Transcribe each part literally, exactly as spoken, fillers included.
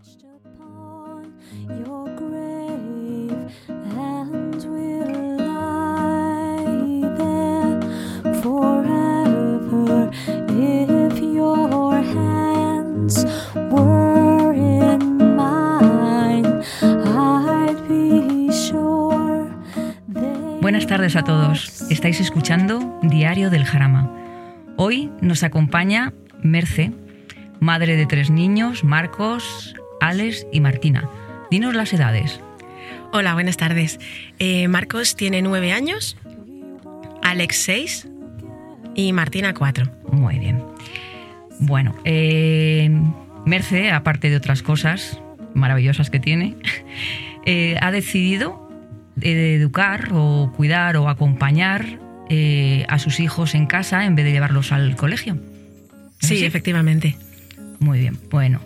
Buenas tardes a todos. Estáis escuchando Diario del Jarama. Hoy nos acompaña Merce, madre de tres niños, Marcos, Alex y Martina. Dinos las edades. Hola, buenas tardes. Eh, Marcos tiene nueve años, Alex seis y Martina cuatro. Muy bien. Bueno, eh, Merce, aparte de otras cosas maravillosas que tiene, eh, ha decidido de educar o cuidar o acompañar eh, a sus hijos en casa en vez de llevarlos al colegio. Sí, sí, efectivamente. Muy bien. Bueno,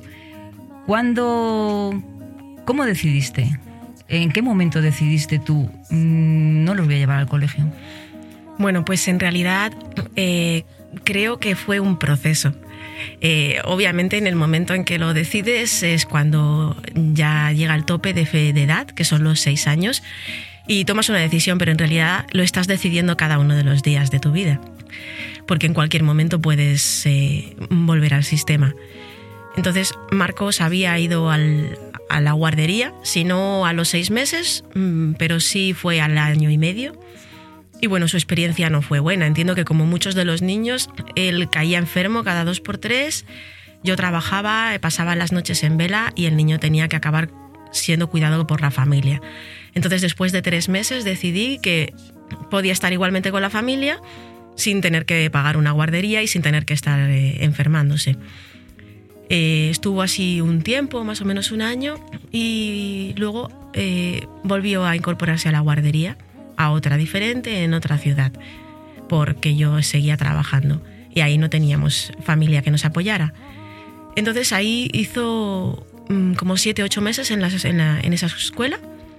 ¿cuándo, cómo decidiste? ¿En qué momento decidiste tú mmm, no los voy a llevar al colegio? Bueno, pues en realidad eh, creo que fue un proceso. Eh, obviamente en el momento en que lo decides es cuando ya llega el tope de, fe, de edad, que son los seis años, y tomas una decisión, pero en realidad lo estás decidiendo cada uno de los días de tu vida, porque en cualquier momento puedes eh, volver al sistema. Entonces Marcos había ido al, a la guardería, si no a los seis meses, pero sí fue al año y medio. Y bueno, su experiencia no fue buena. Entiendo que como muchos de los niños, él caía enfermo cada dos por tres. Yo trabajaba, pasaba las noches en vela y el niño tenía que acabar siendo cuidado por la familia. Entonces, después de tres meses decidí que podía estar igualmente con la familia sin tener que pagar una guardería y sin tener que estar eh, enfermándose. Eh, estuvo así un tiempo, más o menos un año, y luego eh, volvió a incorporarse a la guardería, a otra diferente, en otra ciudad, porque yo seguía trabajando y ahí no teníamos familia que nos apoyara. Entonces ahí hizo mmm, como siete, ocho meses en, la, en, la, en esa escuela.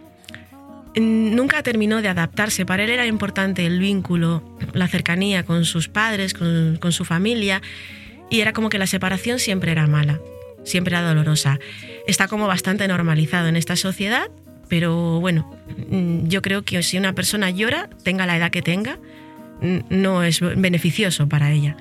Nunca terminó de adaptarse. Para él era importante el vínculo, la cercanía con sus padres, con, con su familia, y era como que la separación siempre era mala, siempre era dolorosa. Está como bastante normalizado en esta sociedad, pero bueno, yo creo que si una persona llora, tenga la edad que tenga, no es beneficioso para ella.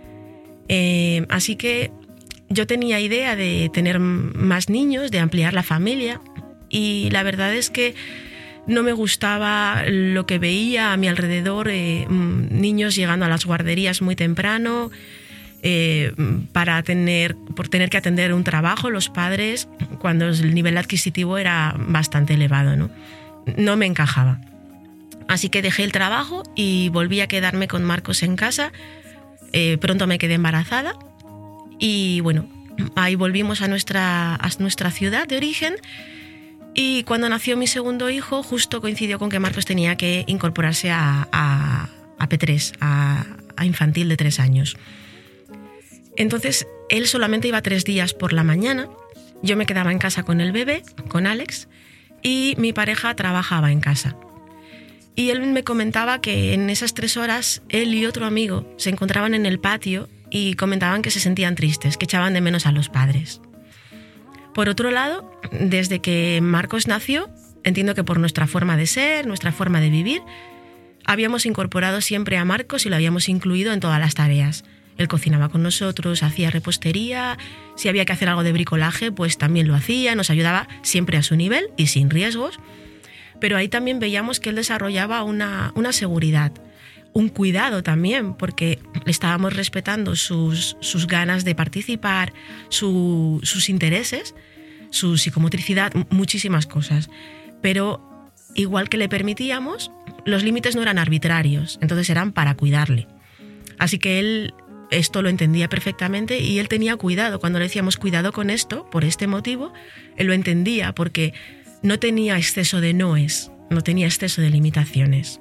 Eh, así que yo tenía idea de tener más niños, de ampliar la familia, y la verdad es que no me gustaba lo que veía a mi alrededor, eh, niños llegando a las guarderías muy temprano, eh, para tener, por tener que atender un trabajo los padres cuando el nivel adquisitivo era bastante elevado, ¿no? No me encajaba. Así que dejé el trabajo y volví a quedarme con Marcos en casa. Eh, pronto me quedé embarazada y bueno, ahí volvimos a nuestra, a nuestra ciudad de origen. Y cuando nació mi segundo hijo, justo coincidió con que Marcos tenía que incorporarse a, a, a P tres, a, a infantil de tres años. Entonces, él solamente iba tres días por la mañana, yo me quedaba en casa con el bebé, con Alex, y mi pareja trabajaba en casa. Y él me comentaba que en esas tres horas, él y otro amigo se encontraban en el patio y comentaban que se sentían tristes, que echaban de menos a los padres. Por otro lado, desde que Marcos nació, entiendo que por nuestra forma de ser, nuestra forma de vivir, habíamos incorporado siempre a Marcos y lo habíamos incluido en todas las tareas. Él cocinaba con nosotros, hacía repostería, si había que hacer algo de bricolaje, pues también lo hacía, nos ayudaba siempre a su nivel y sin riesgos. Pero ahí también veíamos que él desarrollaba una, una seguridad, un cuidado también, porque le estábamos respetando sus, sus ganas de participar, su, sus intereses, su psicomotricidad, muchísimas cosas. Pero igual que le permitíamos, los límites no eran arbitrarios, entonces eran para cuidarle. Así que él esto lo entendía perfectamente y él tenía cuidado. Cuando le decíamos cuidado con esto, por este motivo, él lo entendía porque no tenía exceso de noes, no tenía exceso de limitaciones.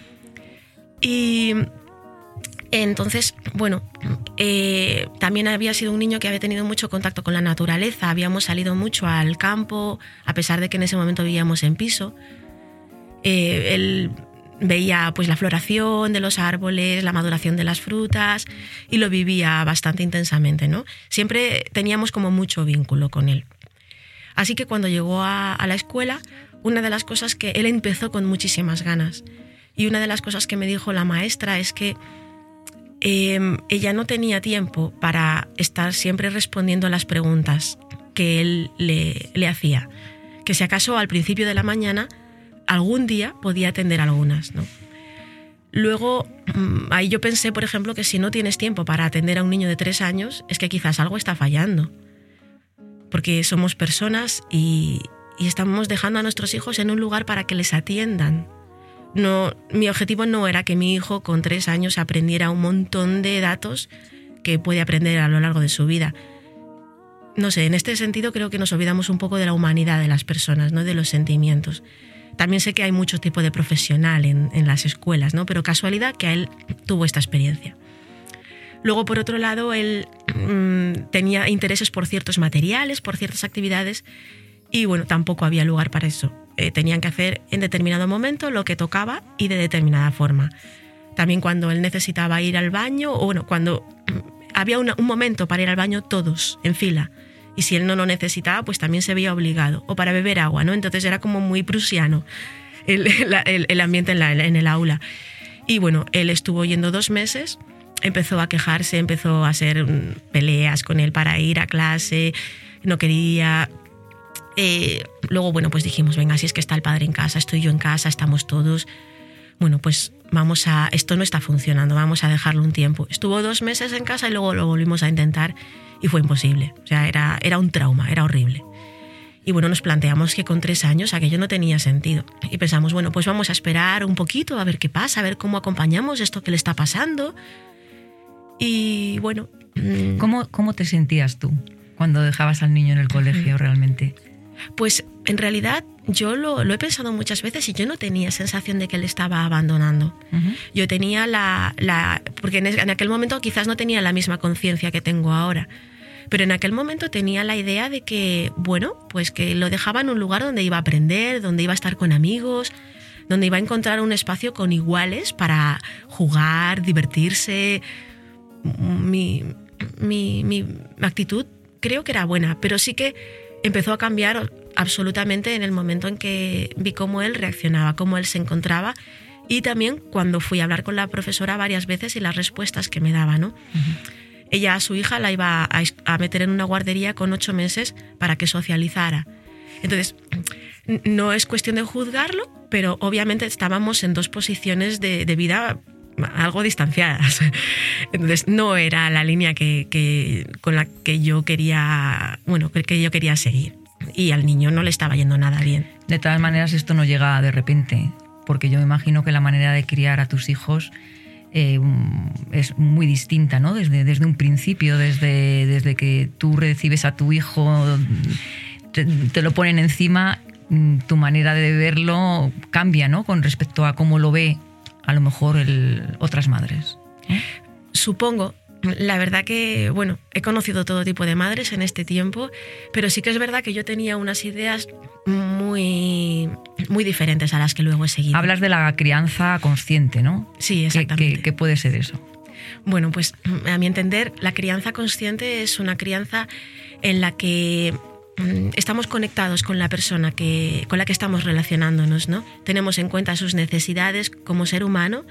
Y entonces, bueno, eh, también había sido un niño que había tenido mucho contacto con la naturaleza, habíamos salido mucho al campo, a pesar de que en ese momento vivíamos en piso. Eh, él veía pues la floración de los árboles, la maduración de las frutas y lo vivía bastante intensamente, ¿no? Siempre teníamos como mucho vínculo con él. Así que cuando llegó a, a la escuela, una de las cosas que él empezó con muchísimas ganas. Y una de las cosas que me dijo la maestra es que eh, ella no tenía tiempo para estar siempre respondiendo a las preguntas que él le, le hacía. Que si acaso al principio de la mañana, algún día podía atender algunas, ¿no? Luego, ahí yo pensé, por ejemplo, que si no tienes tiempo para atender a un niño de tres años, es que quizás algo está fallando. Porque somos personas y, y estamos dejando a nuestros hijos en un lugar para que les atiendan. No, mi objetivo no era que mi hijo con tres años aprendiera un montón de datos que puede aprender a lo largo de su vida. No sé, en este sentido creo que nos olvidamos un poco de la humanidad de las personas, ¿no? De los sentimientos. También sé que hay mucho tipo de profesional en, en las escuelas, ¿no? Pero casualidad que a él tuvo esta experiencia. Luego, por otro lado, él mmm, tenía intereses por ciertos materiales, por ciertas actividades, y bueno, tampoco había lugar para eso. Eh, tenían que hacer en determinado momento lo que tocaba y de determinada forma. También cuando él necesitaba ir al baño, o bueno, cuando había una, un momento para ir al baño todos en fila, y si él no lo necesitaba, pues también se veía obligado, o para beber agua, ¿no? Entonces era como muy prusiano el, el, el ambiente en, la, en el aula. Y bueno, él estuvo yendo dos meses, empezó a quejarse, empezó a hacer peleas con él para ir a clase, no quería. Eh, luego, bueno, pues dijimos, venga, si es que está el padre en casa, estoy yo en casa, estamos todos. Bueno, pues vamos a, esto no está funcionando, vamos a dejarlo un tiempo. Estuvo dos meses en casa y luego lo volvimos a intentar y fue imposible. O sea, era, era un trauma, era horrible. Y bueno, nos planteamos que con tres años aquello no tenía sentido. Y pensamos, bueno, pues vamos a esperar un poquito, a ver qué pasa, a ver cómo acompañamos esto que le está pasando. Y bueno. ¿Cómo, cómo te sentías tú cuando dejabas al niño en el colegio realmente? Pues en realidad yo lo, lo he pensado muchas veces y yo no tenía sensación de que él estaba abandonando. Uh-huh. Yo tenía la, la... Porque en, en aquel momento quizás no tenía la misma conciencia que tengo ahora. Pero en aquel momento tenía la idea de que, bueno, pues que lo dejaba en un lugar donde iba a aprender, donde iba a estar con amigos, donde iba a encontrar un espacio con iguales para jugar, divertirse. Mi, mi, mi actitud creo que era buena, pero sí que empezó a cambiar absolutamente en el momento en que vi cómo él reaccionaba, cómo él se encontraba, y también cuando fui a hablar con la profesora varias veces y las respuestas que me daba, ¿no? Uh-huh. Ella a su hija la iba a, a meter en una guardería con ocho meses para que socializara. Entonces, no es cuestión de juzgarlo, pero obviamente estábamos en dos posiciones de, de vida algo distanciadas. Entonces, no era la línea que, que, con la que yo quería, bueno, que yo quería seguir. Y al niño no le estaba yendo nada bien. De todas maneras, esto no llega de repente, porque yo me imagino que la manera de criar a tus hijos Eh, es muy distinta, ¿no? Desde, desde un principio, desde, desde que tú recibes a tu hijo, te, te lo ponen encima, tu manera de verlo cambia, ¿no? Con respecto a cómo lo ve a lo mejor el, otras madres, ¿eh? Supongo. La verdad que, bueno, he conocido todo tipo de madres en este tiempo, pero sí que es verdad que yo tenía unas ideas muy, muy diferentes a las que luego he seguido. Hablas de la crianza consciente, ¿no? Sí, exactamente. ¿Qué, qué, qué puede ser eso? Bueno, pues a mi entender, la crianza consciente es una crianza en la que estamos conectados con la persona que, con la que estamos relacionándonos, ¿no? Tenemos en cuenta sus necesidades como ser humano.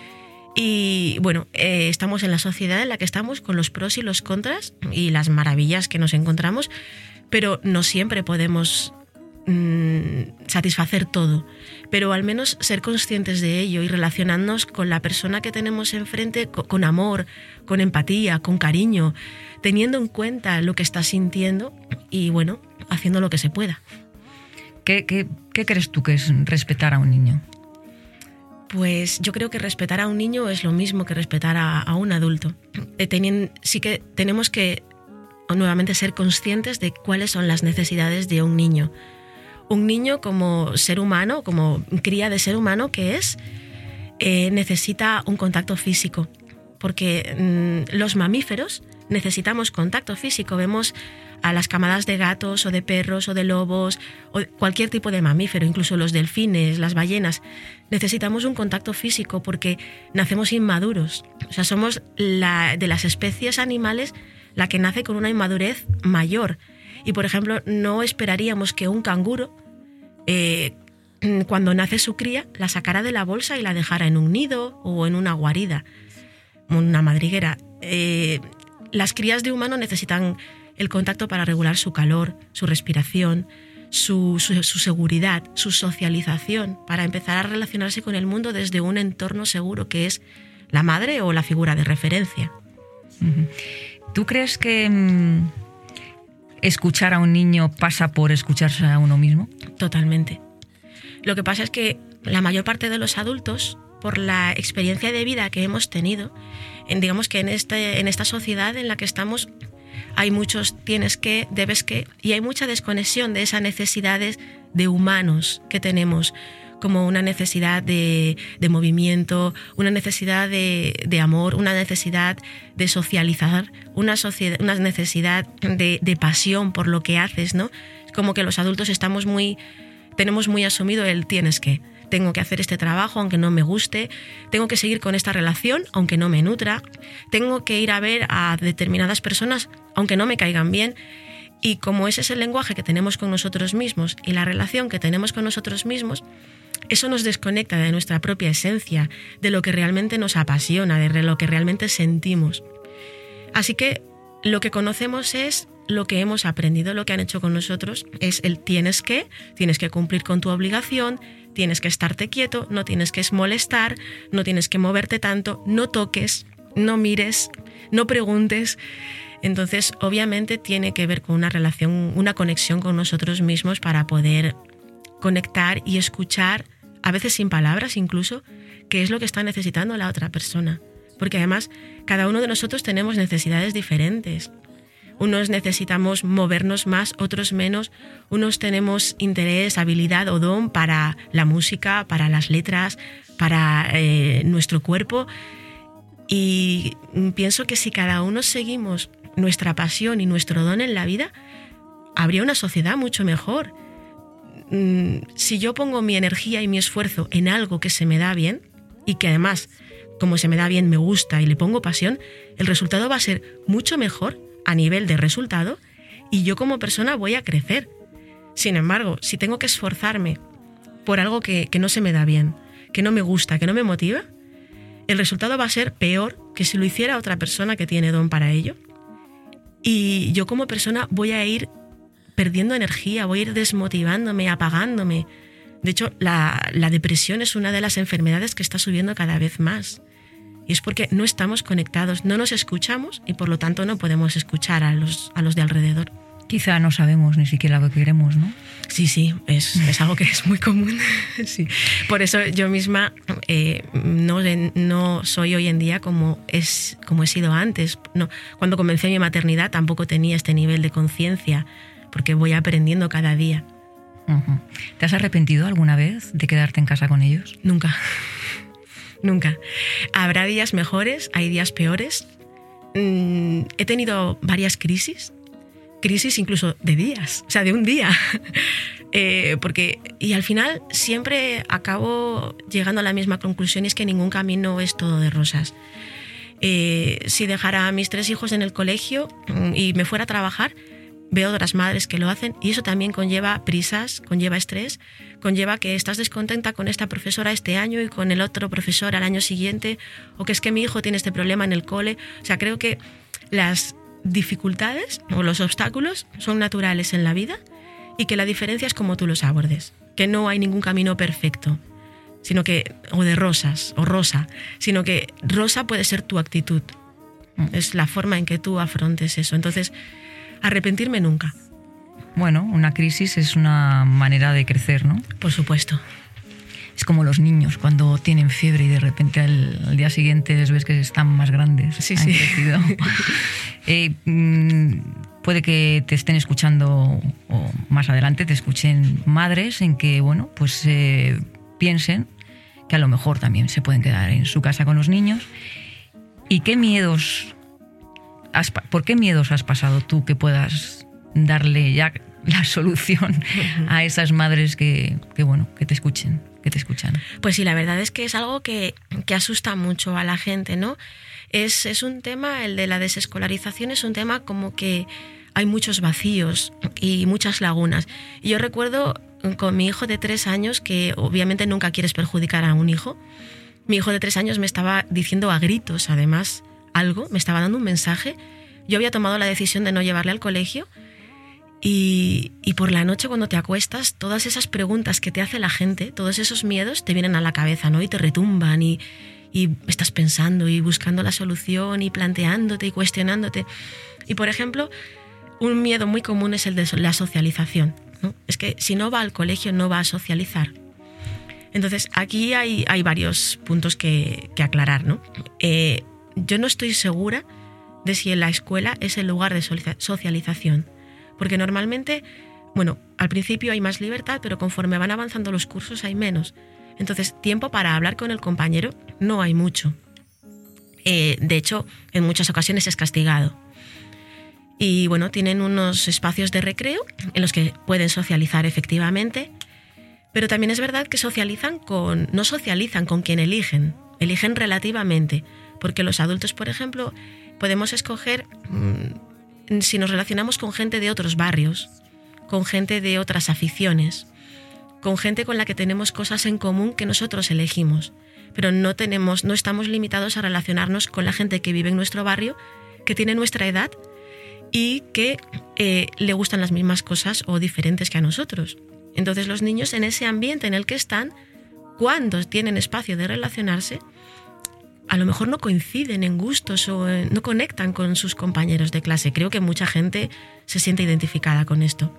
Y bueno, eh, estamos en la sociedad en la que estamos con los pros y los contras y las maravillas que nos encontramos, pero no siempre podemos mmm, satisfacer todo, pero al menos ser conscientes de ello y relacionarnos con la persona que tenemos enfrente con, con amor, con empatía, con cariño, teniendo en cuenta lo que está sintiendo y bueno, haciendo lo que se pueda. ¿Qué, qué, qué crees tú que es respetar a un niño? Pues yo creo que respetar a un niño es lo mismo que respetar a, a un adulto. Eh, teniendo, sí que tenemos que nuevamente ser conscientes de cuáles son las necesidades de un niño. Un niño como ser humano, como cría de ser humano que es, eh, necesita un contacto físico. Porque mmm, los mamíferos necesitamos contacto físico. Vemos a las camadas de gatos o de perros o de lobos o cualquier tipo de mamífero, incluso los delfines, las ballenas. Necesitamos un contacto físico porque nacemos inmaduros. O sea, somos la, de las especies animales la que nace con una inmadurez mayor. Y, por ejemplo, no esperaríamos que un canguro, eh, cuando nace su cría, la sacara de la bolsa y la dejara en un nido o en una guarida, una madriguera. Eh, las crías de humano necesitan el contacto para regular su calor, su respiración, su, su, su seguridad, su socialización, para empezar a relacionarse con el mundo desde un entorno seguro que es la madre o la figura de referencia. ¿Tú crees que mmm, escuchar a un niño pasa por escucharse a uno mismo? Totalmente. Lo que pasa es que la mayor parte de los adultos, por la experiencia de vida que hemos tenido, en, digamos que en, este, en esta sociedad en la que estamos, hay muchos tienes que, debes que, y hay mucha desconexión de esas necesidades de humanos que tenemos, como una necesidad de, de movimiento, una necesidad de, de amor, una necesidad de socializar, una, sociedad, una necesidad de, de pasión por lo que haces, ¿no? Como que los adultos estamos muy, tenemos muy asumido el tienes que. Tengo que hacer este trabajo aunque no me guste, tengo que seguir con esta relación aunque no me nutra, tengo que ir a ver a determinadas personas aunque no me caigan bien. Y como ese es el lenguaje que tenemos con nosotros mismos y la relación que tenemos con nosotros mismos, eso nos desconecta de nuestra propia esencia, de lo que realmente nos apasiona, de lo que realmente sentimos. Así que lo que conocemos es lo que hemos aprendido, lo que han hecho con nosotros, es el tienes que, tienes que cumplir con tu obligación, tienes que estarte quieto, no tienes que molestar, no tienes que moverte tanto, no toques, no mires, no preguntes. Entonces, obviamente tiene que ver con una relación, una conexión con nosotros mismos para poder conectar y escuchar, a veces sin palabras incluso, qué es lo que está necesitando la otra persona. Porque además, cada uno de nosotros tenemos necesidades diferentes. Unos necesitamos movernos más, otros menos. Unos tenemos interés, habilidad o don para la música, para las letras, para eh, nuestro cuerpo. Y pienso que si cada uno seguimos nuestra pasión y nuestro don en la vida, habría una sociedad mucho mejor. Si yo pongo mi energía y mi esfuerzo en algo que se me da bien, y que además, como se me da bien, me gusta y le pongo pasión, el resultado va a ser mucho mejor a nivel de resultado y yo como persona voy a crecer. Sin embargo, si tengo que esforzarme por algo que, que no se me da bien, que no me gusta, que no me motiva, el resultado va a ser peor que si lo hiciera otra persona que tiene don para ello. Y yo como persona voy a ir perdiendo energía, voy a ir desmotivándome, apagándome. De hecho, la, la depresión es una de las enfermedades que está subiendo cada vez más. Y es porque no estamos conectados, no nos escuchamos y por lo tanto no podemos escuchar a los, a los de alrededor. Quizá no sabemos ni siquiera lo que queremos, ¿no? Sí, sí, es, es algo que es muy común. Sí. Por eso yo misma eh, no, no soy hoy en día como, es, como he sido antes. No, cuando comencé mi maternidad tampoco tenía este nivel de conciencia, porque voy aprendiendo cada día. Uh-huh. ¿Te has arrepentido alguna vez de quedarte en casa con ellos? Nunca. Nunca. Habrá días mejores, hay días peores. Mm, he tenido varias crisis. Crisis incluso de días, o sea, de un día. eh, porque, y al final siempre acabo llegando a la misma conclusión, y es que ningún camino es todo de rosas. Eh, si dejara a mis tres hijos en el colegio y me fuera a trabajar, veo otras madres que lo hacen y eso también conlleva prisas, conlleva estrés, conlleva que estás descontenta con esta profesora este año y con el otro profesor al año siguiente, o que es que mi hijo tiene este problema en el cole. O sea, creo que las dificultades o los obstáculos son naturales en la vida y que la diferencia es cómo tú los abordes, que no hay ningún camino perfecto, sino que, o de rosas, o rosa, sino que rosa puede ser tu actitud, es la forma en que tú afrontes eso. Entonces, arrepentirme nunca. Bueno, una crisis es una manera de crecer, ¿no? Por supuesto. Es como los niños cuando tienen fiebre y de repente al, al día siguiente les ves que están más grandes, sí, han sí. crecido. eh, mmm, puede que te estén escuchando o más adelante te escuchen madres en que, bueno, pues eh, piensen que a lo mejor también se pueden quedar en su casa con los niños. ¿Y qué miedos has, por qué miedos has pasado tú que puedas darle ya la solución a esas madres que, que bueno, que te escuchen? que te escuchan? Pues sí, la verdad es que es algo que, que asusta mucho a la gente, ¿no? Es, es un tema, el de la desescolarización es un tema como que hay muchos vacíos y muchas lagunas. Y yo recuerdo con mi hijo de tres años, que obviamente nunca quieres perjudicar a un hijo, mi hijo de tres años me estaba diciendo a gritos, además, algo, me estaba dando un mensaje. Yo había tomado la decisión de no llevarle al colegio y, y por la noche cuando te acuestas, todas esas preguntas que te hace la gente, todos esos miedos te vienen a la cabeza, ¿no? Y te retumban y, y estás pensando y buscando la solución y planteándote y cuestionándote. Y por ejemplo, un miedo muy común es el de la socialización, ¿no? Es que si no va al colegio no va a socializar. Entonces aquí hay, hay varios puntos que, que aclarar, ¿no? Eh, yo no estoy segura de si en la escuela es el lugar de socialización, porque normalmente, bueno, al principio hay más libertad, pero conforme van avanzando los cursos hay menos. Entonces, tiempo para hablar con el compañero no hay mucho. Eh, de hecho, en muchas ocasiones es castigado. Y bueno, tienen unos espacios de recreo en los que pueden socializar efectivamente, pero también es verdad que socializan con, no socializan con quien eligen, eligen relativamente, porque los adultos, por ejemplo, podemos escoger mmm, si nos relacionamos con gente de otros barrios, con gente de otras aficiones, con gente con la que tenemos cosas en común que nosotros elegimos, pero no tenemos, no estamos limitados a relacionarnos con la gente que vive en nuestro barrio, que tiene nuestra edad y que eh, le gustan las mismas cosas o diferentes que a nosotros. Entonces los niños en ese ambiente en el que están, cuando tienen espacio de relacionarse, a lo mejor no coinciden en gustos o no conectan con sus compañeros de clase. Creo que mucha gente se siente identificada con esto.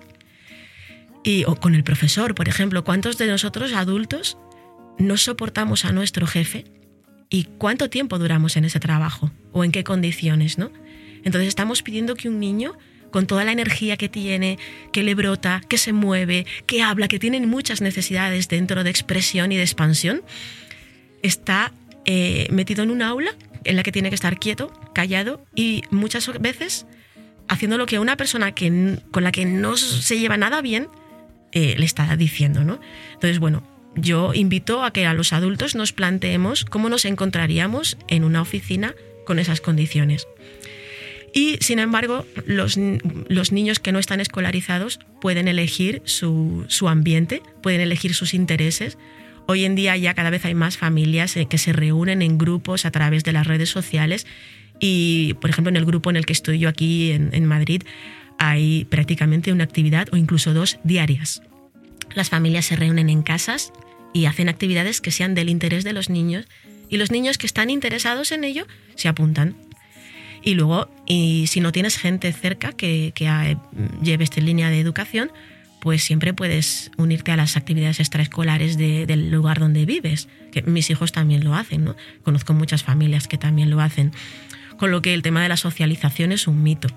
Y, o con el profesor, por ejemplo. ¿Cuántos de nosotros, adultos, no soportamos a nuestro jefe? ¿Y cuánto tiempo duramos en ese trabajo? ¿O en qué condiciones, no? Entonces estamos pidiendo que un niño, con toda la energía que tiene, que le brota, que se mueve, que habla, que tiene muchas necesidades dentro de expresión y de expansión, está eh, metido en un aula en la que tiene que estar quieto, callado y muchas veces haciendo lo que una persona que, con la que no se lleva nada bien eh, le está diciendo, ¿no? Entonces, bueno, yo invito a que a los adultos nos planteemos cómo nos encontraríamos en una oficina con esas condiciones. Y, sin embargo, los, los niños que no están escolarizados pueden elegir su, su ambiente, pueden elegir sus intereses. Hoy en día ya cada vez hay más familias que se reúnen en grupos a través de las redes sociales y, por ejemplo, en el grupo en el que estoy yo aquí en, en Madrid hay prácticamente una actividad o incluso dos diarias. Las familias se reúnen en casas y hacen actividades que sean del interés de los niños y los niños que están interesados en ello se apuntan. Y luego, y si no tienes gente cerca que, que lleve esta línea de educación, pues siempre puedes unirte a las actividades extraescolares de, del lugar donde vives, que mis hijos también lo hacen, ¿no? Conozco muchas familias que también lo hacen, con lo que el tema de la socialización es un mito.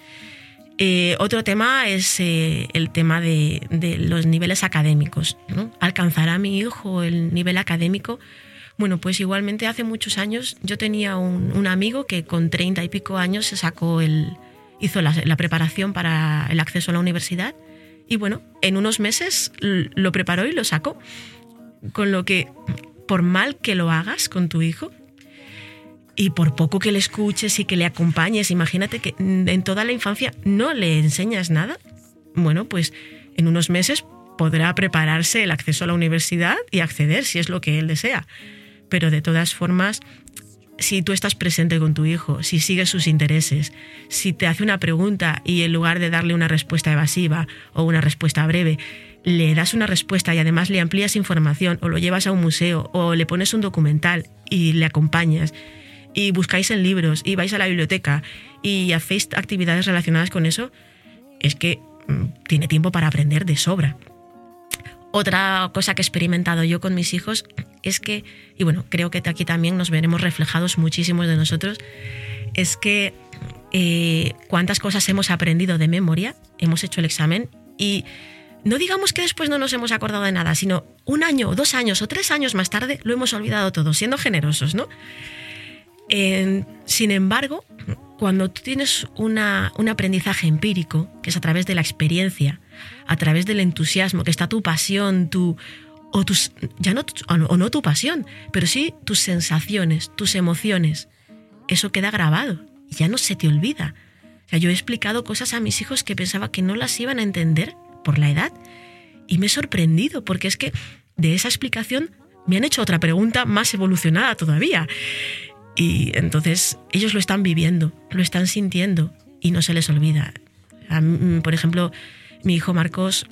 Eh, otro tema es eh, el tema de, de los niveles académicos, ¿no? ¿Alcanzará mi hijo el nivel académico? Bueno, pues igualmente hace muchos años yo tenía un, un amigo que con treinta y pico años se sacó el, hizo la, la preparación para el acceso a la universidad y bueno, en unos meses lo preparó y lo sacó. Con lo que, por mal que lo hagas con tu hijo y por poco que le escuches y que le acompañes, imagínate que en toda la infancia no le enseñas nada, bueno, pues en unos meses podrá prepararse el acceso a la universidad y acceder si es lo que él desea. Pero de todas formas, si tú estás presente con tu hijo, si sigues sus intereses, si te hace una pregunta y en lugar de darle una respuesta evasiva o una respuesta breve, le das una respuesta y además le amplías información o lo llevas a un museo o le pones un documental y le acompañas y buscáis en libros y vais a la biblioteca y hacéis actividades relacionadas con eso, es que mmm, tiene tiempo para aprender de sobra. Otra cosa que he experimentado yo con mis hijos es que, y bueno, creo que aquí también nos veremos reflejados muchísimos de nosotros, es que eh, cuántas cosas hemos aprendido de memoria, hemos hecho el examen y no digamos que después no nos hemos acordado de nada, sino un año, dos años o tres años más tarde lo hemos olvidado todo, siendo generosos, ¿no? Eh, sin embargo, cuando tú tienes una, un aprendizaje empírico, que es a través de la experiencia, a través del entusiasmo, que está tu pasión, tu, o tus, ya no, o no tu pasión, pero sí tus sensaciones, tus emociones, eso queda grabado y ya no se te olvida. sea, yo he explicado cosas a mis hijos que pensaba que no las iban a entender por la edad y me he sorprendido porque es que de esa explicación me han hecho otra pregunta más evolucionada todavía. Y entonces ellos lo están viviendo, lo están sintiendo y no se les olvida. Por ejemplo, mi hijo Marcos,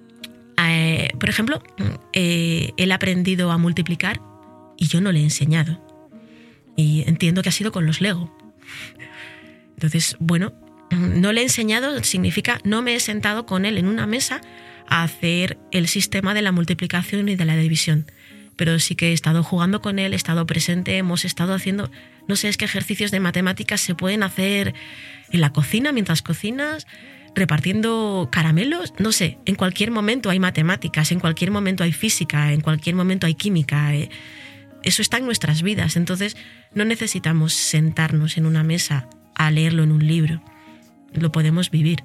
eh, por ejemplo, eh, él ha aprendido a multiplicar y yo no le he enseñado. Y entiendo que ha sido con los Lego. Entonces, bueno, no le he enseñado significa no me he sentado con él en una mesa a hacer el sistema de la multiplicación y de la división. Pero sí que he estado jugando con él, he estado presente, hemos estado haciendo, no sé, es que ejercicios de matemáticas se pueden hacer en la cocina, mientras cocinas, repartiendo caramelos, no sé, en cualquier momento hay matemáticas, en cualquier momento hay física, en cualquier momento hay química. Eso está en nuestras vidas, entonces no necesitamos sentarnos en una mesa a leerlo en un libro, lo podemos vivir.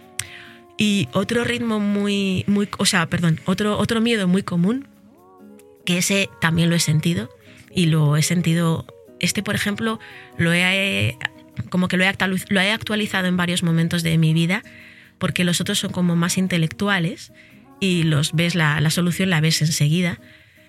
Y otro ritmo muy, muy, o sea, perdón, otro, otro miedo muy común, que ese también lo he sentido y lo he sentido, este por ejemplo lo he como que lo he, lo he actualizado en varios momentos de mi vida porque los otros son como más intelectuales y los ves la, la solución la ves enseguida,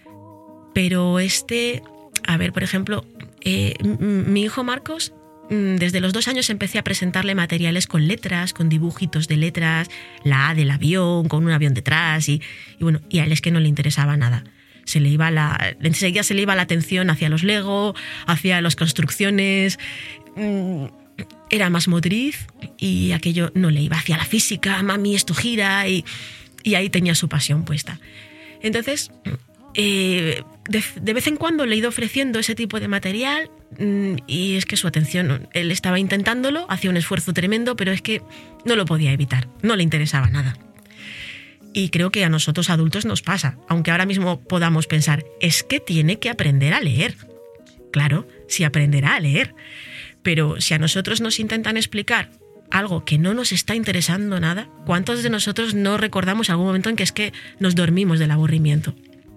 pero este, a ver, por ejemplo, eh, mi hijo Marcos, desde los dos años empecé a presentarle materiales con letras, con dibujitos de letras, la A del avión, con un avión detrás y, y bueno, y a él es que no le interesaba nada. Se le iba la, enseguida se le iba la atención hacia los Lego, hacia las construcciones, era más motriz y aquello no le iba hacia la física, mami, esto gira, y, y ahí tenía su pasión puesta. Entonces, eh, de, de vez en cuando le he ido ofreciendo ese tipo de material y es que su atención, él estaba intentándolo, hacía un esfuerzo tremendo, pero es que no lo podía evitar, no le interesaba nada. Y creo que a nosotros adultos nos pasa, aunque ahora mismo podamos pensar, es que tiene que aprender a leer. Claro, sí aprenderá a leer, pero si a nosotros nos intentan explicar algo que no nos está interesando nada, ¿cuántos de nosotros no recordamos algún momento en que es que nos dormimos del aburrimiento?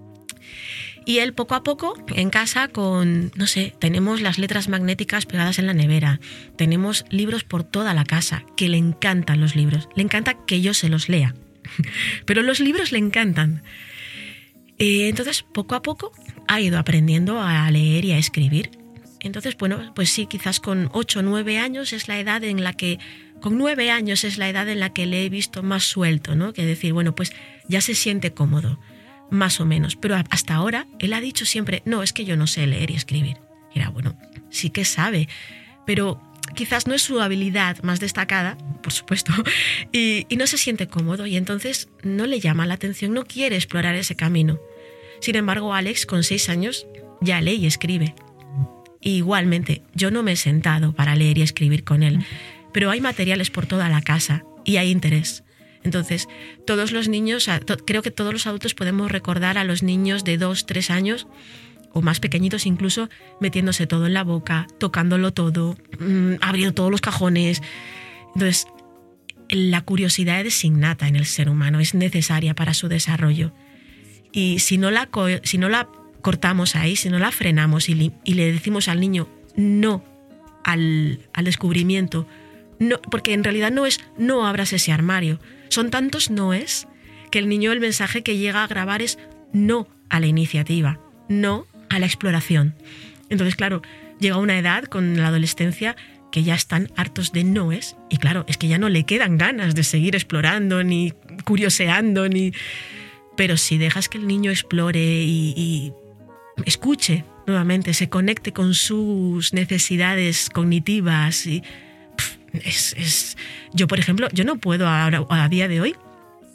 Y él poco a poco en casa con, no sé, tenemos las letras magnéticas pegadas en la nevera, tenemos libros por toda la casa, que le encantan los libros, le encanta que yo se los lea. Pero los libros le encantan. Eh, entonces, poco a poco ha ido aprendiendo a leer y a escribir. Entonces, bueno, pues sí, quizás con ocho o nueve años es la edad en la que, con nueve años es la edad en la que le he visto más suelto, ¿no? Que decir, bueno, pues ya se siente cómodo, más o menos. Pero hasta ahora él ha dicho siempre, no, es que yo no sé leer y escribir. Y era, bueno, sí que sabe, pero quizás no es su habilidad más destacada, por supuesto, y, y no se siente cómodo y entonces no le llama la atención, no quiere explorar ese camino. Sin embargo, Alex, con seis años, ya lee y escribe. Y igualmente, yo no me he sentado para leer y escribir con él, pero hay materiales por toda la casa y hay interés. Entonces, todos los niños, creo que todos los adultos podemos recordar a los niños de dos, tres años, o más pequeñitos incluso, metiéndose todo en la boca, tocándolo todo, mmm, abriendo todos los cajones. Entonces, la curiosidad es innata en el ser humano, es necesaria para su desarrollo. Y si no la, si no la cortamos ahí, si no la frenamos y, li, y le decimos al niño no al, al descubrimiento, no, porque en realidad no es no abras ese armario, son tantos noes que el niño el mensaje que llega a grabar es no a la iniciativa, no a la exploración. Entonces, claro, llega una edad con la adolescencia que ya están hartos de noes y claro, es que ya no le quedan ganas de seguir explorando ni curioseando, ni... pero si dejas que el niño explore y, y escuche nuevamente, se conecte con sus necesidades cognitivas y pff, es, es... yo, por ejemplo, yo no puedo ahora, a día de hoy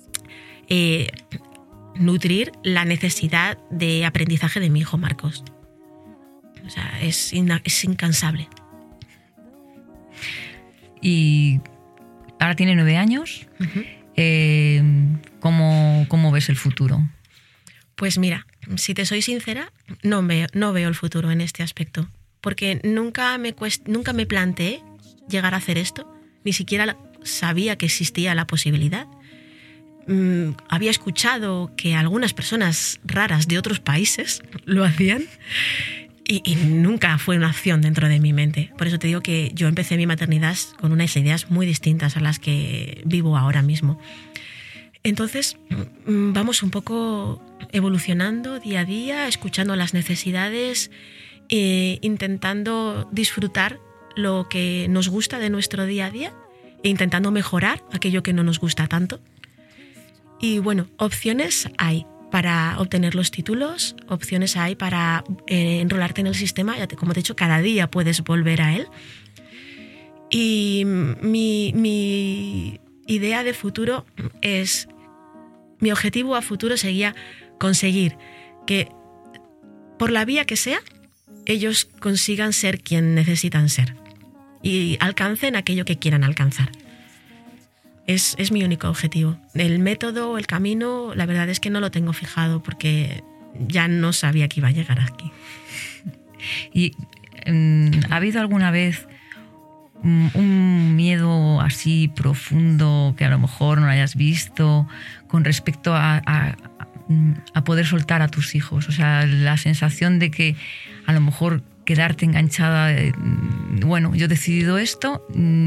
eh, nutrir la necesidad de aprendizaje de mi hijo Marcos. O sea, es, ina, es incansable. Y ahora tiene nueve años. Uh-huh. Eh, ¿cómo, ¿Cómo ves el futuro? Pues mira, si te soy sincera, no veo, no veo el futuro en este aspecto. Porque nunca me, cuest, nunca me planteé llegar a hacer esto. Ni siquiera sabía que existía la posibilidad. Mm, había escuchado que algunas personas raras de otros países lo hacían. y, y nunca fue una opción dentro de mi mente. Por eso te digo que yo empecé mi maternidad con unas ideas muy distintas a las que vivo ahora mismo. Entonces, vamos un poco evolucionando día a día, escuchando las necesidades, e intentando disfrutar lo que nos gusta de nuestro día a día e intentando mejorar aquello que no nos gusta tanto. Y bueno, opciones hay para obtener los títulos, opciones hay para eh, enrolarte en el sistema. Ya te, como te he dicho, cada día puedes volver a él. Y mi, mi idea de futuro es, mi objetivo a futuro sería conseguir que, por la vía que sea, ellos consigan ser quien necesitan ser y alcancen aquello que quieran alcanzar. Es, es mi único objetivo. El método, el camino, la verdad es que no lo tengo fijado porque ya no sabía que iba a llegar aquí. ¿Y um, ha habido alguna vez um, un miedo así profundo que a lo mejor no hayas visto con respecto a, a, a poder soltar a tus hijos? O sea, la sensación de que a lo mejor quedarte enganchada, de, bueno, yo he decidido esto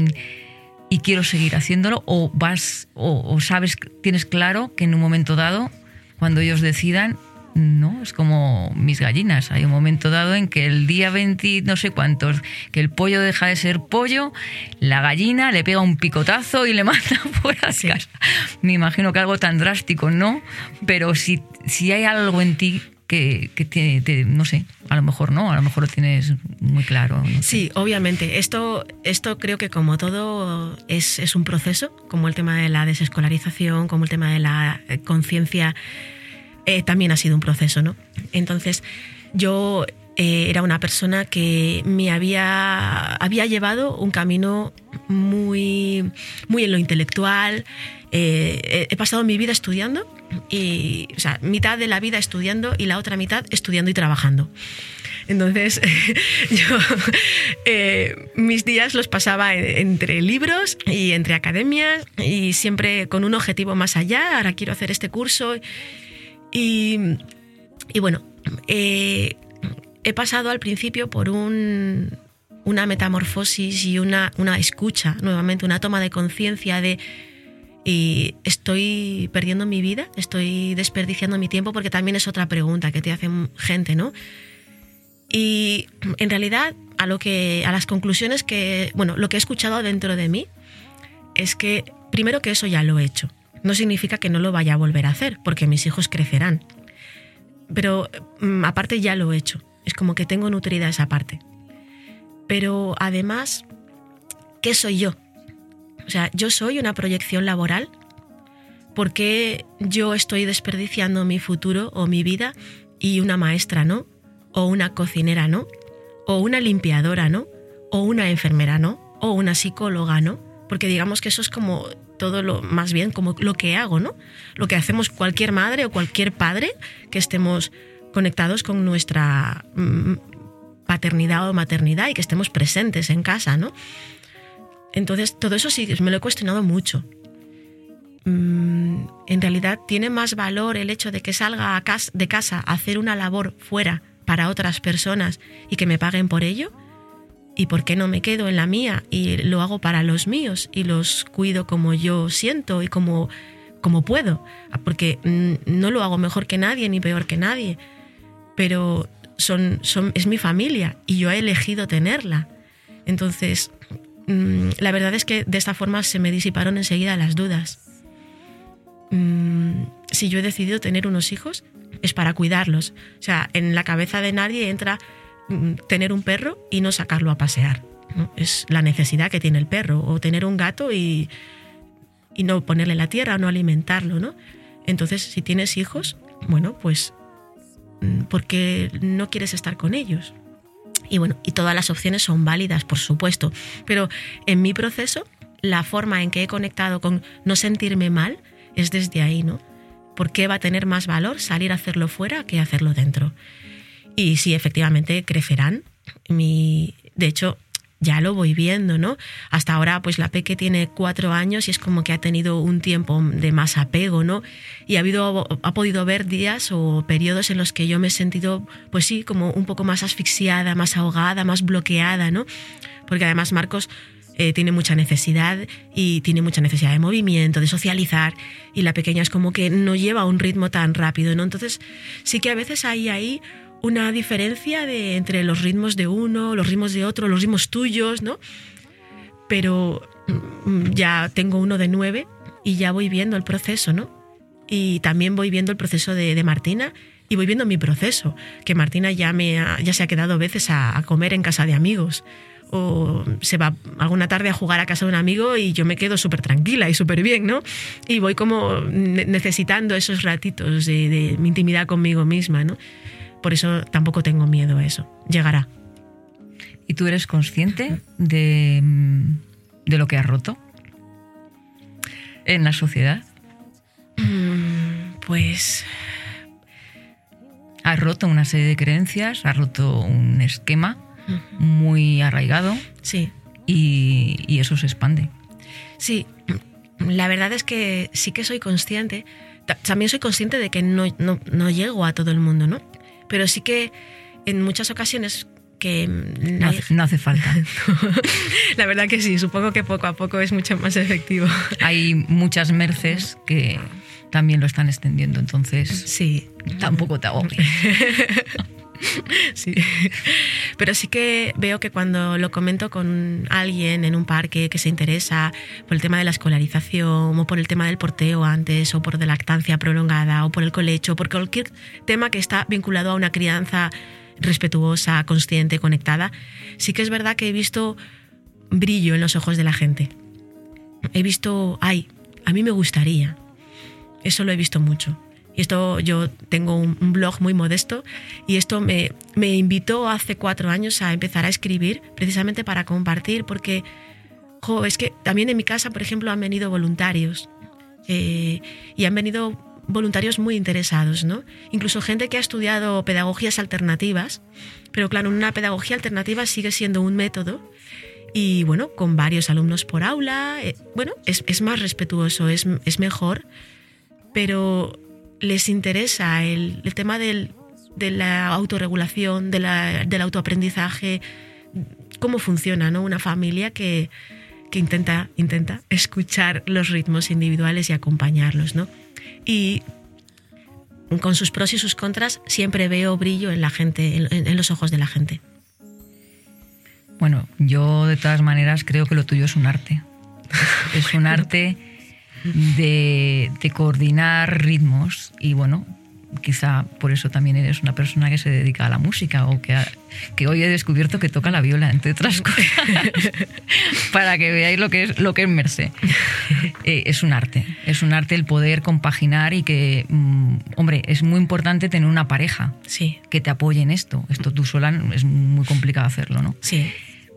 y quiero seguir haciéndolo, o vas o, o sabes, tienes claro que en un momento dado, cuando ellos decidan, no, es como mis gallinas, hay un momento dado en que el día veinte no sé cuántos, que el pollo deja de ser pollo, la gallina le pega un picotazo y le manda fuera de casa. Me imagino que algo tan drástico no, pero si, si hay algo en ti que, que te, te, no sé, a lo mejor no, a lo mejor lo tienes muy claro. No sé. Sí, obviamente. Esto, esto creo que como todo es, es un proceso, como el tema de la desescolarización, como el tema de la conciencia, eh, también ha sido un proceso, ¿no? Entonces, yo eh, era una persona que me había, había llevado un camino muy, muy en lo intelectual. Eh, he pasado mi vida estudiando, y, o sea, mitad de la vida estudiando y la otra mitad estudiando y trabajando. Entonces, yo eh, mis días los pasaba entre libros y entre academias y siempre con un objetivo más allá. Ahora quiero hacer este curso. Y, y bueno, eh, he pasado al principio por un, una metamorfosis y una, una escucha, nuevamente, una toma de conciencia de y estoy perdiendo mi vida, estoy desperdiciando mi tiempo, porque también es otra pregunta que te hacen gente, ¿no? Y en realidad a lo que a las conclusiones que, bueno, lo que he escuchado dentro de mí es que primero que eso ya lo he hecho. No significa que no lo vaya a volver a hacer, porque mis hijos crecerán. Pero aparte ya lo he hecho. Es como que tengo nutrida esa parte. Pero además, ¿qué soy yo? O sea, yo soy una proyección laboral. ¿Por qué yo estoy desperdiciando mi futuro o mi vida y una maestra no? O una cocinera no? O una limpiadora no? O una enfermera no? O una psicóloga no? Porque digamos que eso es como todo lo, más bien como lo que hago, ¿no? Lo que hacemos cualquier madre o cualquier padre que estemos conectados con nuestra mm, paternidad o maternidad y que estemos presentes en casa, ¿no? Entonces, todo eso sí, me lo he cuestionado mucho. Mm, en realidad, ¿tiene más valor el hecho de que salga a casa, de casa a hacer una labor fuera para otras personas y que me paguen por ello? ¿Y por qué no me quedo en la mía y lo hago para los míos y los cuido como yo siento y como, como puedo? Porque no lo hago mejor que nadie ni peor que nadie, pero son, son, es mi familia y yo he elegido tenerla. Entonces, la verdad es que de esta forma se me disiparon enseguida las dudas. Si yo he decidido tener unos hijos, es para cuidarlos. O sea, en la cabeza de nadie entra tener un perro y no sacarlo a pasear, ¿no? Es la necesidad que tiene el perro, o tener un gato y, y no ponerle la tierra o no alimentarlo, ¿no? Entonces, si tienes hijos, bueno, pues ¿por qué no quieres estar con ellos? Y bueno, y todas las opciones son válidas, por supuesto, pero en mi proceso, la forma en que he conectado con no sentirme mal es desde ahí, ¿no? ¿Por qué va a tener más valor salir a hacerlo fuera que hacerlo dentro? Y sí, efectivamente, crecerán. Mi, de hecho, ya lo voy viendo, ¿no? Hasta ahora, pues la Peque tiene cuatro años y es como que ha tenido un tiempo de más apego, ¿no? Y ha habido, ha podido haber días o periodos en los que yo me he sentido, pues sí, como un poco más asfixiada, más ahogada, más bloqueada, ¿no? Porque además Marcos eh, tiene mucha necesidad y tiene mucha necesidad de movimiento, de socializar, y la pequeña es como que no lleva un ritmo tan rápido, ¿no? Entonces sí que a veces hay ahí una diferencia de, entre los ritmos de uno, los ritmos de otro, los ritmos tuyos, ¿no? Pero ya tengo uno de nueve y ya voy viendo el proceso, ¿no? Y también voy viendo el proceso de, de Martina y voy viendo mi proceso, que Martina ya, me ha, ya se ha quedado a veces a, a comer en casa de amigos, o se va alguna tarde a jugar a casa de un amigo y yo me quedo súper tranquila y súper bien, ¿no? Y voy como necesitando esos ratitos de, de mi intimidad conmigo misma, ¿no? Por eso tampoco tengo miedo a eso. Llegará. ¿Y tú eres consciente de, de lo que has roto en la sociedad? Pues... Has roto una serie de creencias, has roto un esquema uh-huh. muy arraigado. Sí. Y, y eso se expande. Sí, la verdad es que sí que soy consciente. También soy consciente de que no, no, no llego a todo el mundo, ¿no? Pero sí que en muchas ocasiones que... No hace, no hace falta. La verdad que sí, supongo que poco a poco es mucho más efectivo. Hay muchas merces que también lo están extendiendo, entonces sí. Tampoco te agobies. Sí. Pero sí que veo que cuando lo comento con alguien en un parque que se interesa por el tema de la escolarización o por el tema del porteo antes o por de lactancia prolongada o por el colecho, por cualquier tema que está vinculado a una crianza respetuosa, consciente, conectada, sí que es verdad que he visto brillo en los ojos de la gente. He visto, ay, a mí me gustaría. Eso lo he visto mucho. Y esto, yo tengo un, un blog muy modesto y esto me, me invitó hace cuatro años a empezar a escribir precisamente para compartir, porque jo, es que también en mi casa, por ejemplo, han venido voluntarios eh, y han venido voluntarios muy interesados, ¿no? Incluso gente que ha estudiado pedagogías alternativas, pero claro, una pedagogía alternativa sigue siendo un método y bueno, con varios alumnos por aula, eh, bueno, es, es más respetuoso, es, es mejor, pero les interesa el, el tema del, de la autorregulación, de la, del autoaprendizaje, cómo funciona, ¿no? Una familia que, que intenta, intenta escuchar los ritmos individuales y acompañarlos, ¿no? Y con sus pros y sus contras siempre veo brillo en la gente, en, en los ojos de la gente. Bueno, yo de todas maneras creo que lo tuyo es un arte. Es, es un arte de, de coordinar ritmos y bueno, quizá por eso también eres una persona que se dedica a la música o que, ha, que hoy he descubierto que toca la viola, entre otras cosas, para que veáis lo que es, lo que es Mercé. Eh, es un arte, es un arte el poder compaginar y que, mmm, hombre, es muy importante tener una pareja sí. que te apoye en esto. Esto tú sola es muy complicado hacerlo, ¿no? Sí.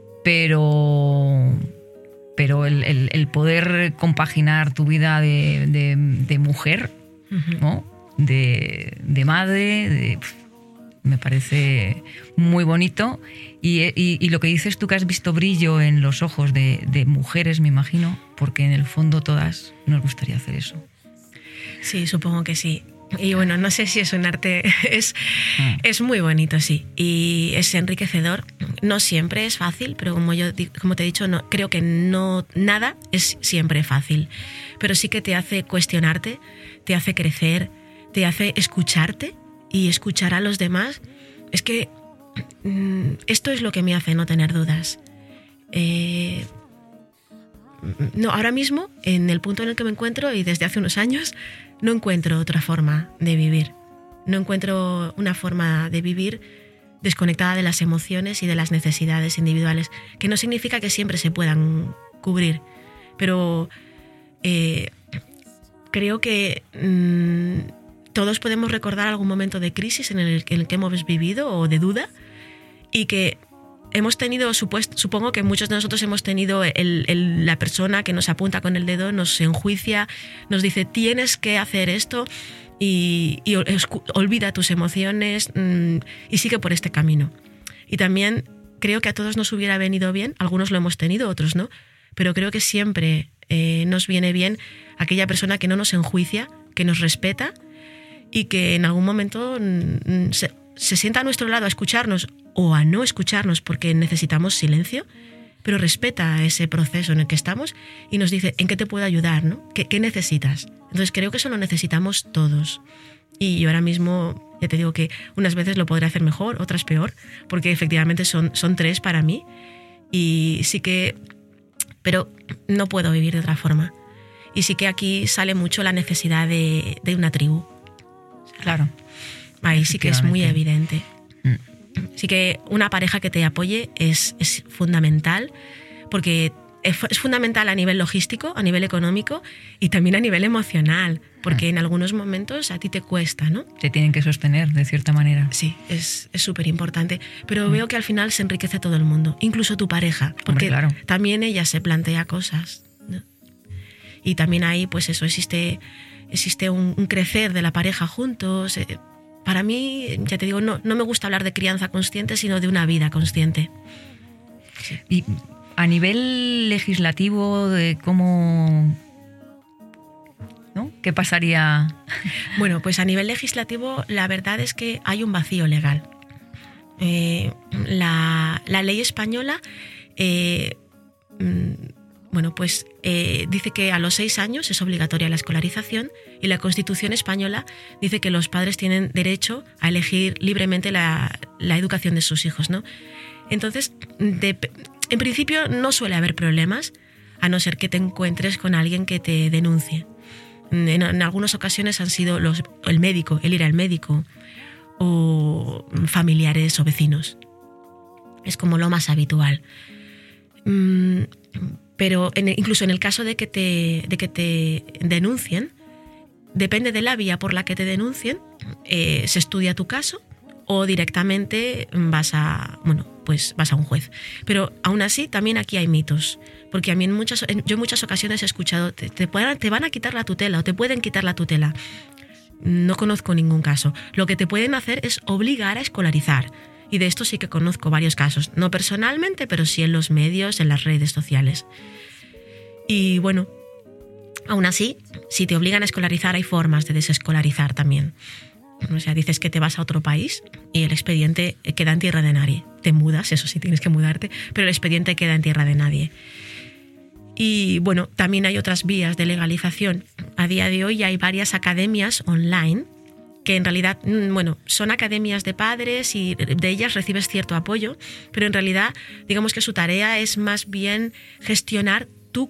Pero... pero el, el, el poder compaginar tu vida de, de, de mujer, uh-huh. ¿no? de, de madre, de, pf, me parece muy bonito. Y, y, y lo que dices tú, que has visto brillo en los ojos de, de mujeres, me imagino, porque en el fondo todas nos gustaría hacer eso. Sí, supongo que sí. Y bueno, no sé si es un arte, es, mm. es muy bonito, sí, y es enriquecedor. No siempre es fácil, pero como yo como te he dicho, no, creo que no, nada es siempre fácil, pero sí que te hace cuestionarte, te hace crecer, te hace escucharte y escuchar a los demás. Es que mm, esto es lo que me hace no tener dudas. Eh, no, ahora mismo, en el punto en el que me encuentro y desde hace unos años, no encuentro otra forma de vivir. No encuentro una forma de vivir desconectada de las emociones y de las necesidades individuales, que no significa que siempre se puedan cubrir, pero eh, creo que mmm, todos podemos recordar algún momento de crisis en el, en el que hemos vivido o de duda, y que hemos tenido, supuesto, supongo que muchos de nosotros hemos tenido el, el, la persona que nos apunta con el dedo, nos enjuicia, nos dice tienes que hacer esto y, y olvida tus emociones mmm, y sigue por este camino. Y también creo que a todos nos hubiera venido bien, algunos lo hemos tenido, otros no, pero creo que siempre eh, nos viene bien aquella persona que no nos enjuicia, que nos respeta y que en algún momento mm, se, se sienta a nuestro lado a escucharnos o a no escucharnos porque necesitamos silencio, pero respeta ese proceso en el que estamos y nos dice en qué te puedo ayudar, ¿no? ¿Qué, qué necesitas? Entonces creo que eso lo necesitamos todos. Y yo ahora mismo, ya te digo que unas veces lo podré hacer mejor, otras peor, porque efectivamente son, son tres para mí. Y sí que... Pero no puedo vivir de otra forma. Y sí que aquí sale mucho la necesidad de, de una tribu. Claro. Ahí sí que es muy evidente. Mm. Sí que una pareja que te apoye es, es fundamental, porque es fundamental a nivel logístico, a nivel económico y también a nivel emocional, porque ah. en algunos momentos a ti te cuesta, ¿no? Te tienen que sostener de cierta manera. Sí, es súper importante, pero mm. veo que al final se enriquece todo el mundo, incluso tu pareja, porque Hombre, claro. también ella se plantea cosas, ¿no? Y también ahí, pues eso, existe, existe un, un crecer de la pareja juntos. Eh, para mí, ya te digo, no, no me gusta hablar de crianza consciente, sino de una vida consciente. Sí. Y a nivel legislativo, de cómo, ¿no? ¿Qué pasaría? Bueno, pues a nivel legislativo la verdad es que hay un vacío legal. Eh, la, la ley española, eh, bueno, pues eh, dice que a los seis años es obligatoria la escolarización y la Constitución española dice que los padres tienen derecho a elegir libremente la, la educación de sus hijos, ¿no? Entonces, de, en principio no suele haber problemas, a no ser que te encuentres con alguien que te denuncie. En, en algunas ocasiones han sido los, el médico, el ir al médico, o familiares o vecinos. Es como lo más habitual. Pero en, incluso en el caso de que, te, de que te denuncien, depende de la vía por la que te denuncien, eh, se estudia tu caso o directamente vas a, bueno, pues vas a un juez. Pero aún así también aquí hay mitos, porque a mí en muchas, en, yo en muchas ocasiones he escuchado te, te, puedan, te van a quitar la tutela o te pueden quitar la tutela. No conozco ningún caso. Lo que te pueden hacer es obligar a escolarizar. Y de esto sí que conozco varios casos, no personalmente, pero sí en los medios, en las redes sociales. Y bueno, aún así, si te obligan a escolarizar, hay formas de desescolarizar también. O sea, dices que te vas a otro país y el expediente queda en tierra de nadie. Te mudas, eso sí, tienes que mudarte, pero el expediente queda en tierra de nadie. Y bueno, también hay otras vías de legalización. A día de hoy hay varias academias online que en realidad, bueno, son academias de padres y de ellas recibes cierto apoyo, pero en realidad, digamos que su tarea es más bien gestionar tu,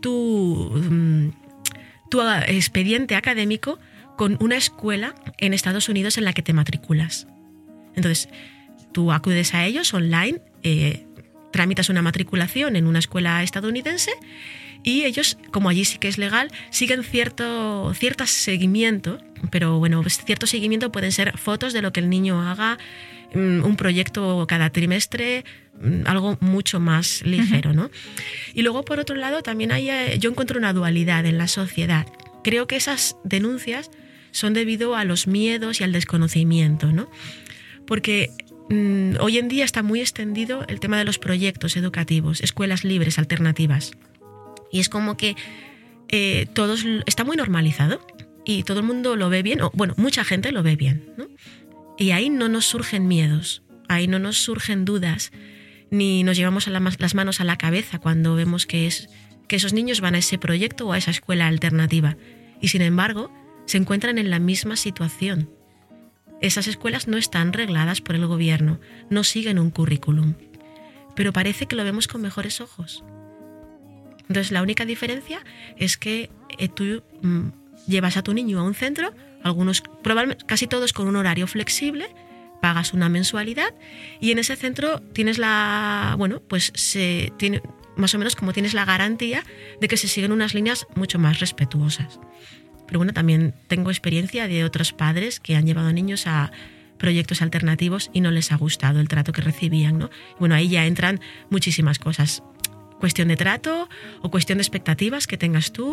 tu, tu expediente académico con una escuela en Estados Unidos en la que te matriculas. Entonces, tú acudes a ellos online, eh, tramitas una matriculación en una escuela estadounidense y ellos, como allí sí que es legal, siguen cierto, cierto seguimiento, pero bueno, pues cierto seguimiento pueden ser fotos de lo que el niño haga, un proyecto cada trimestre, algo mucho más ligero, ¿no? Y luego, por otro lado, también hay, yo encuentro una dualidad en la sociedad. Creo que esas denuncias son debido a los miedos y al desconocimiento, ¿no? Porque mmm, hoy en día está muy extendido el tema de los proyectos educativos, escuelas libres, alternativas. Y es como que eh, todos, está muy normalizado y todo el mundo lo ve bien, o bueno, mucha gente lo ve bien, ¿no? Y ahí no nos surgen miedos, ahí no nos surgen dudas, ni nos llevamos a la, las manos a la cabeza cuando vemos que, es, que esos niños van a ese proyecto o a esa escuela alternativa. Y sin embargo, se encuentran en la misma situación. Esas escuelas no están regladas por el gobierno, no siguen un currículum, pero parece que lo vemos con mejores ojos. Entonces, la única diferencia es que eh, tú mmm, llevas a tu niño a un centro, algunos, probablemente casi todos con un horario flexible, pagas una mensualidad y en ese centro tienes la, bueno, pues se tiene más o menos como tienes la garantía de que se siguen unas líneas mucho más respetuosas. Pero bueno, también tengo experiencia de otros padres que han llevado a niños a proyectos alternativos y no les ha gustado el trato que recibían, ¿no? Y bueno, ahí ya entran muchísimas cosas. Cuestión de trato o cuestión de expectativas que tengas tú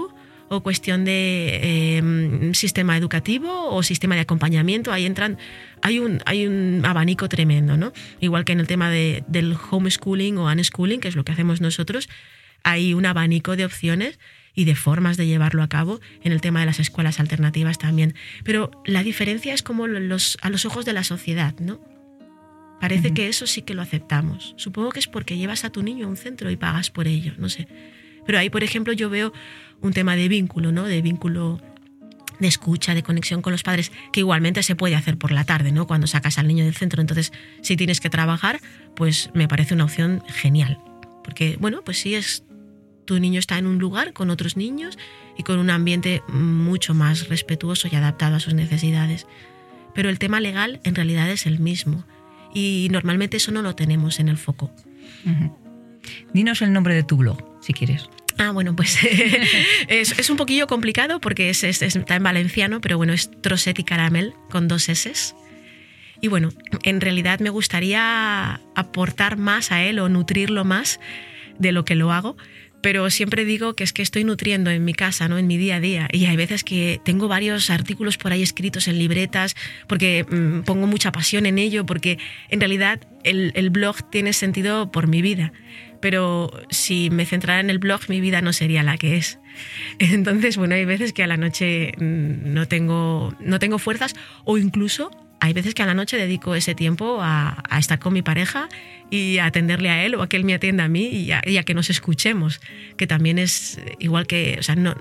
o cuestión de eh, sistema educativo o sistema de acompañamiento. Ahí entran, hay un, hay un abanico tremendo, ¿no? Igual que en el tema de, del homeschooling o unschooling, que es lo que hacemos nosotros, hay un abanico de opciones y de formas de llevarlo a cabo en el tema de las escuelas alternativas también. Pero la diferencia es como los, a los ojos de la sociedad, ¿no? Parece uh-huh. que eso sí que lo aceptamos. Supongo que es porque llevas a tu niño a un centro y pagas por ello, no sé. Pero ahí, por ejemplo, yo veo un tema de vínculo, ¿no? De vínculo de escucha, de conexión con los padres, que igualmente se puede hacer por la tarde, ¿no? Cuando sacas al niño del centro. Entonces, si tienes que trabajar, pues me parece una opción genial. Porque, bueno, pues sí es... Tu niño está en un lugar con otros niños y con un ambiente mucho más respetuoso y adaptado a sus necesidades. Pero el tema legal en realidad es el mismo y normalmente eso no lo tenemos en el foco. Uh-huh. Dinos el nombre de tu blog, si quieres. Ah, bueno, pues es, es un poquillo complicado porque es, es, está en valenciano, pero bueno, es Trosset y Caramel con dos eses. Y bueno, en realidad me gustaría aportar más a él o nutrirlo más de lo que lo hago. Pero siempre digo que es que estoy nutriendo en mi casa, ¿no? En mi día a día. Y hay veces que tengo varios artículos por ahí escritos en libretas porque mmm, pongo mucha pasión en ello, porque en realidad el, el blog tiene sentido por mi vida. Pero si me centrara en el blog, mi vida no sería la que es. Entonces, bueno, hay veces que a la noche no tengo, no tengo fuerzas o incluso... Hay veces que a la noche dedico ese tiempo a, a estar con mi pareja y a atenderle a él o a que él me atienda a mí y a, y a que nos escuchemos, que también es igual que, o sea, no,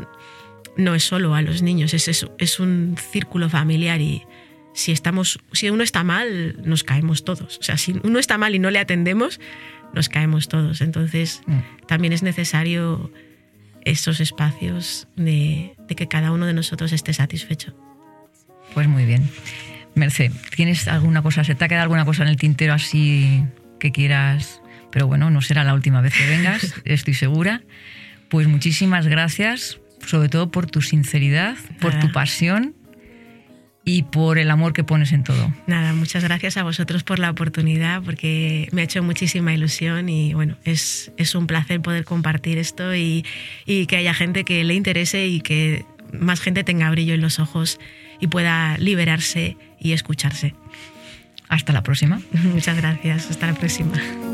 no es solo a los niños, es, es, es un círculo familiar y si, estamos, si uno está mal, nos caemos todos. O sea, si uno está mal y no le atendemos, nos caemos todos. Entonces, mm. también es necesario esos espacios de, de que cada uno de nosotros esté satisfecho. Pues muy bien. Mercè, ¿tienes alguna cosa, se te ha quedado alguna cosa en el tintero así que quieras? Pero bueno, no será la última vez que vengas, estoy segura. Pues muchísimas gracias, sobre todo por tu sinceridad, por Nada. tu pasión y por el amor que pones en todo. Nada, muchas gracias a vosotros por la oportunidad, porque me ha hecho muchísima ilusión y bueno, es, es un placer poder compartir esto y, y que haya gente que le interese y que más gente tenga brillo en los ojos y pueda liberarse y escucharse. Hasta la próxima. Muchas gracias. Hasta la próxima.